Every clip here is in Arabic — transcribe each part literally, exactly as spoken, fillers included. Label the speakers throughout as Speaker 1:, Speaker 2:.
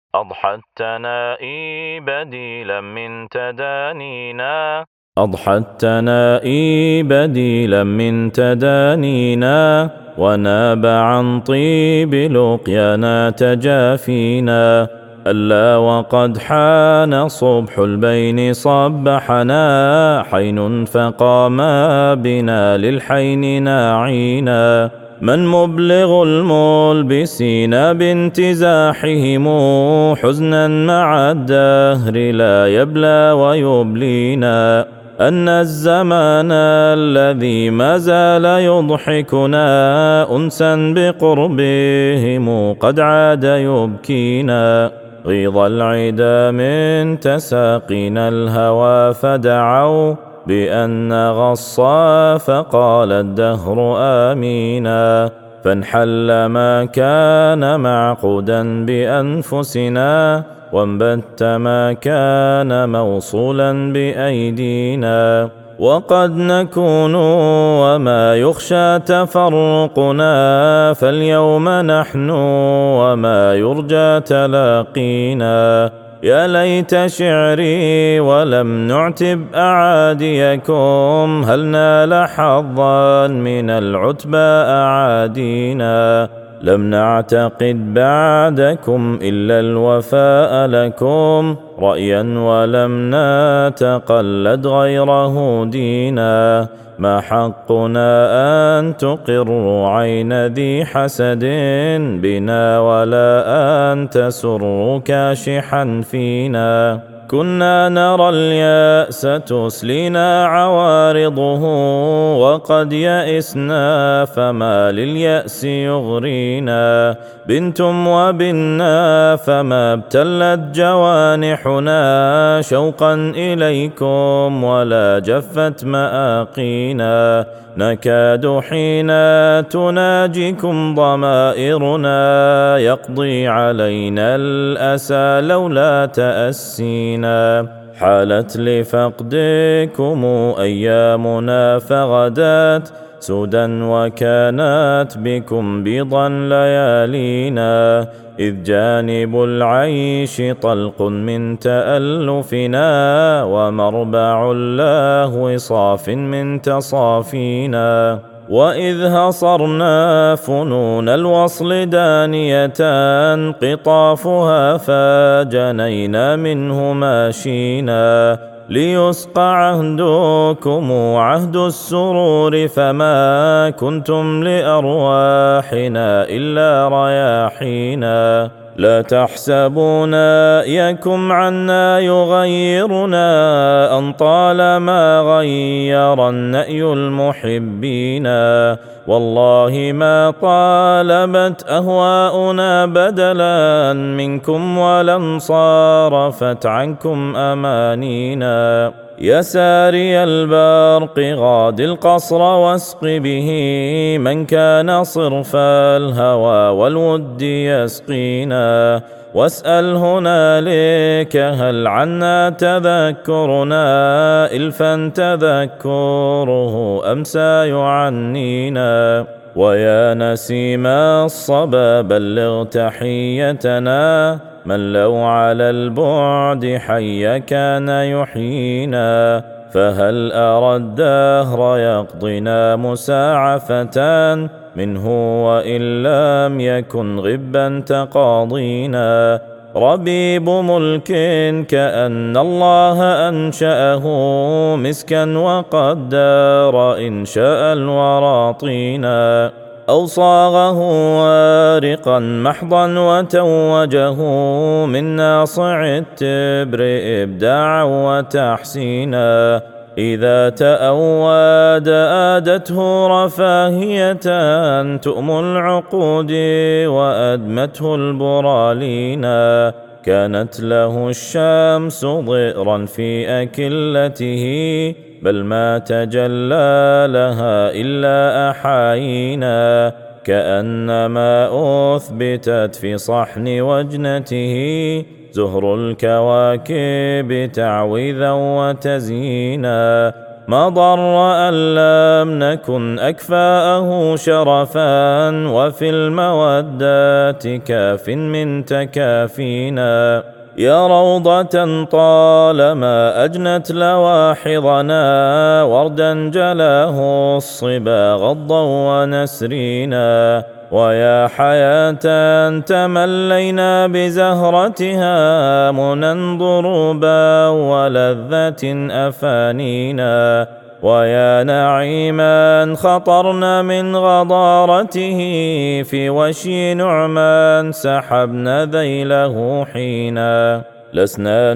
Speaker 1: أضحى التنائي بديلا من تدانينا
Speaker 2: أضحى التنائي بديلا من تدانينا وناب عن طيب لقيانا تجافينا ألا وقد حان صبح البين صبحنا حين فقاما بنا للحين ناعينا من مبلغ الملبسين بانتزاحهم حزنا مع الدهر لا يبلى ويبلينا أن الزمان الذي ما زال يضحكنا أنسا بقربهم قد عاد يبكينا غيظ العدا من تساقينا الهوى فدعوا بأن غصا فقال الدهر آمينا فانحل ما كان معقودا بأنفسنا وانبت ما كان موصولا بأيدينا وقد نكون وما يخشى تفرقنا فاليوم نحن وما يرجى تلاقينا يا ليت شعري ولم نعتب أعاديكم هل نال حظا من العتبى أعادينا لم نعتقد بعدكم إلا الوفاء لكم رأيا ولم نتقلد غيره دينا ما حقنا أن تقروا عين ذي حسد بنا ولا أن تسروا كاشحا فينا كنا نرى اليأس تسلينا عوارضه وقد يئسنا فما لليأس يغرينا بنتم وبنا فما ابتلت جوانحنا شوقا إليكم ولا جفت مآقينا نكاد حين تناجيكم ضمائرنا يقضي علينا الأسى لولا تأسينا حالت لفقدكم أيامنا فغدت سودا وكانت بكم بيضا ليالينا إذ جانب العيش طلق من تألفنا ومربع اللهو صاف من تصافينا وإذ هصرنا فنون الوصل دانية قطافها فجنينا منه ماشينا ليسقى عهدكم عهد السرور فما كنتم لأرواحنا إلا رياحينا لا تحسبون يكم عنا يغيرنا أن طالما غير النأي المحبين والله ما طالبت أهواؤنا بدلا منكم ولا انصرفت عنكم أمانينا يا ساري البرق غاد القصر واسق به من كان صرف الهوى والود يسقينا واسأل هنالك هل عنا تذكرنا إلفا تذكره أمسى يعنينا ويا نسيم الصبا بلغ تحيتنا من لو على البعد حي كان يحيينا فهل أرى الدهر يقضينا مساعفة منه وإن لم يكن غبا تقاضينا ربيب ملك كأن الله أنشأه مسكا وقدر إن شاء الورى طينا أو صاغه وارقا محضا وتوجه من ناصع التبر إبداعا وتحسينا إذا تأواد آدته رفاهية تؤم العقود وأدمته البرالينا كانت له الشمس ضئرا في أكلته بل ما تجلى لها إلا أحايينا كأنما أثبتت في صحن وجنته زهر الكواكب تعويذا وتزيينا ما ضر أن لم نكن أكفاءه شرفا، وفي المودات كاف من تكافينا. يا روضة طالما أجنت لواحظنا، وردا جلاه الصبا غضا ونسرينا. ويا حياة تملينا بزهرتها، منى ضروبا ولذة أفانينا. ويا نعيما خطرنا من غضارته، في وشي نعمان سحبنا ذيله حينا. لسنا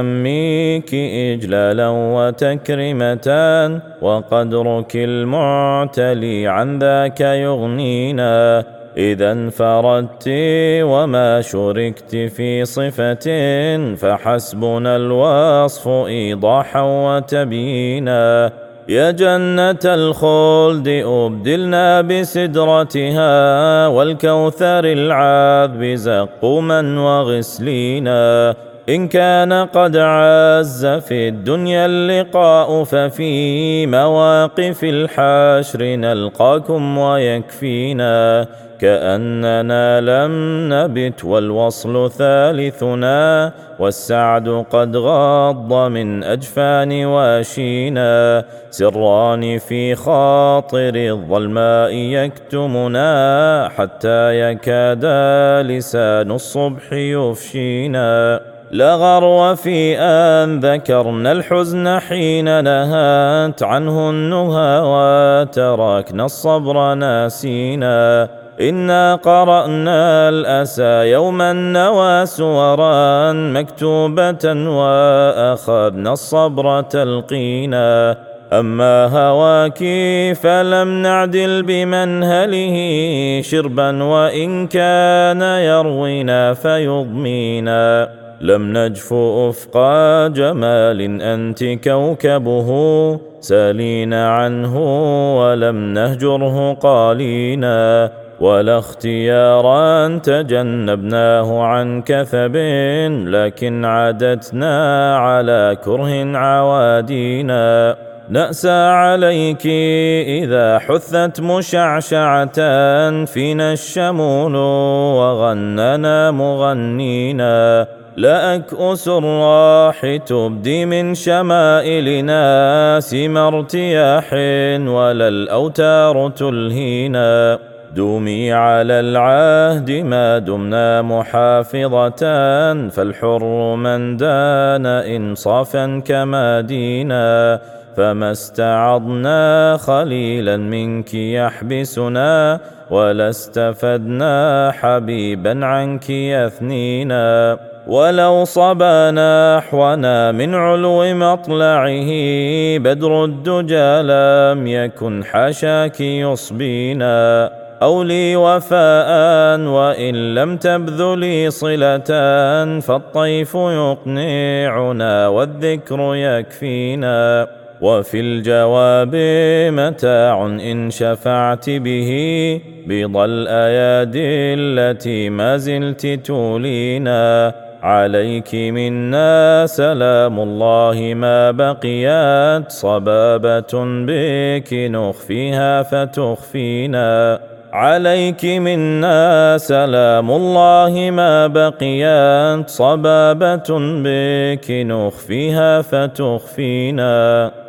Speaker 2: نسميك إجلالا وتكرمة، وقدرك المعتلي عن ذاك يغنينا. إذا انفردت وما شركت في صفة، فحسبنا الوصف إيضاحا وتبيينا. يا جنة الخلد أبدلنا بسدرتها، والكوثر العذب زقوما وغسلينا. إن كان قد عز في الدنيا اللقاء، ففي مواقف الحشر نلقاكم ويكفينا. كأننا لم نبت والوصل ثالثنا، والسعد قد غض من أجفان واشينا. سران في خاطر الظلماء يكتمنا، حتى يكاد لسان الصبح يفشينا. لا غرو في أن ذكرنا الحزن حين نهت عنه النهى، وتركنا الصبر ناسينا. إنا قرأنا الأسى يوما نوى سورا مكتوبة، وأخذنا الصبر تلقينا. أما هواك فلم نعدل بمنهله شربا، وإن كان يروينا فيضمينا. لم نجف أفق جمال أنت كوكبه، سالين عنه ولم نهجره قالينا. ولا اختيارا تجنبناه عن كثب، لكن عادتنا على كره عوادينا. نأسى عليك إذا حثت مشعشعة، فينا الشمول وغننا مغنينا. لا أكؤس الراح تبدي من شمائلنا، سم ارتياح ولا الأوتار تلهينا. دومي على العهد ما دمنا محافظة، فالحر من دان إنصافا كما دينا. فما استعضنا خليلا منك يحبسنا، ولا استفدنا حبيبا عنك يثنينا. ولو صبا نحونا من علو مطلعه، بدر الدجى لم يكن حاشاك يصبينا. أولي وفاء وإن لم تبذلي صلة، فالطيف يقنعنا والذكر يكفينا. وفي الجواب متاع إن شفعت به، بيض الأيادي التي ما زلت تولينا. عليك منا سلام الله ما بقيت، صبابة بك نخفيها فتخفينا. عليك منا سلام الله ما بقيت، صبابة بك نخفيها فتخفينا.